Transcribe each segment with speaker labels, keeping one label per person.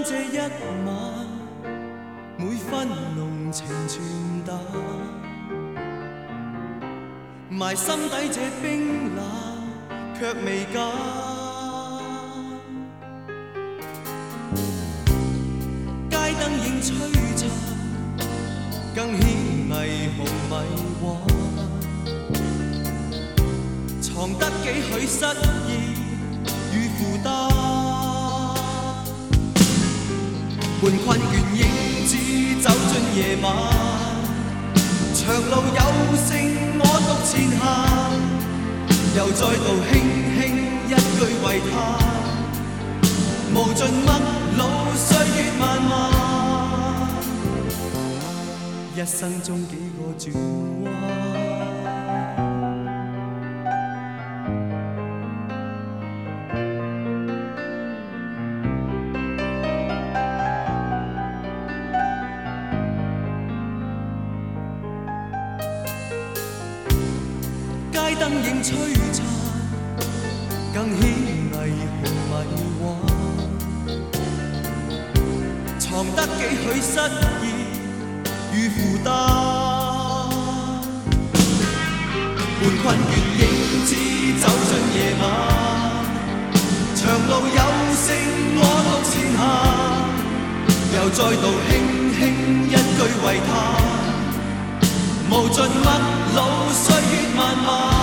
Speaker 1: 間這一晚，每分濃情傳達，埋心底這冰冷卻未減。街燈影璀璨，更顯霓虹迷幻，藏得幾許失意與負擔。半困倦影子走進夜晚，長路有剩我獨前行，又再度輕輕一句為他，無盡陌路歲月漫漫，一生中幾個轉彎。燈影璀璨，更顯霓虹迷幻，藏得幾許失意與負擔。半困倦影子走進夜晚，長路有剩我獨前行，又再度輕輕一句為他，無盡陌路歲月漫漫。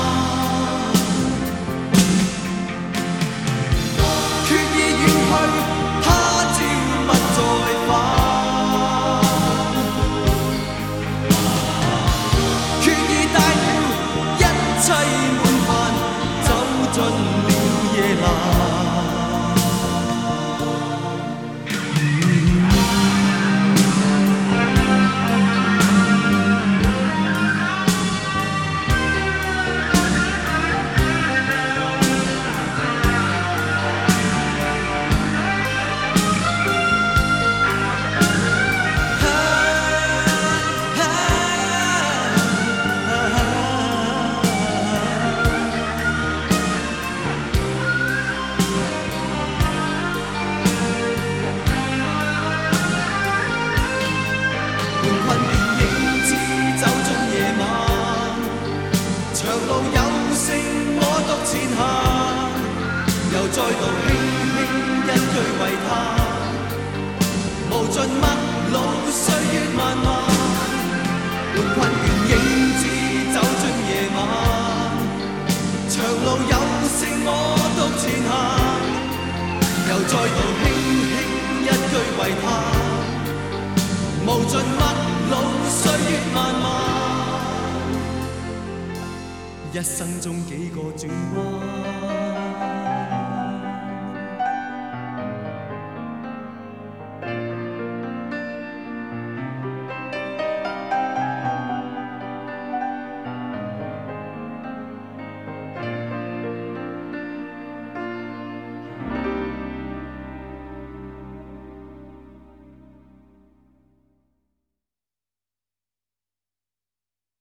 Speaker 1: 再度輕輕一句為他，無盡陌路歲月漫漫，半困倦影子走進夜晚，長路有剩我獨前行，又再度輕輕一句為他，無盡陌路歲月漫漫，一生中幾個轉彎。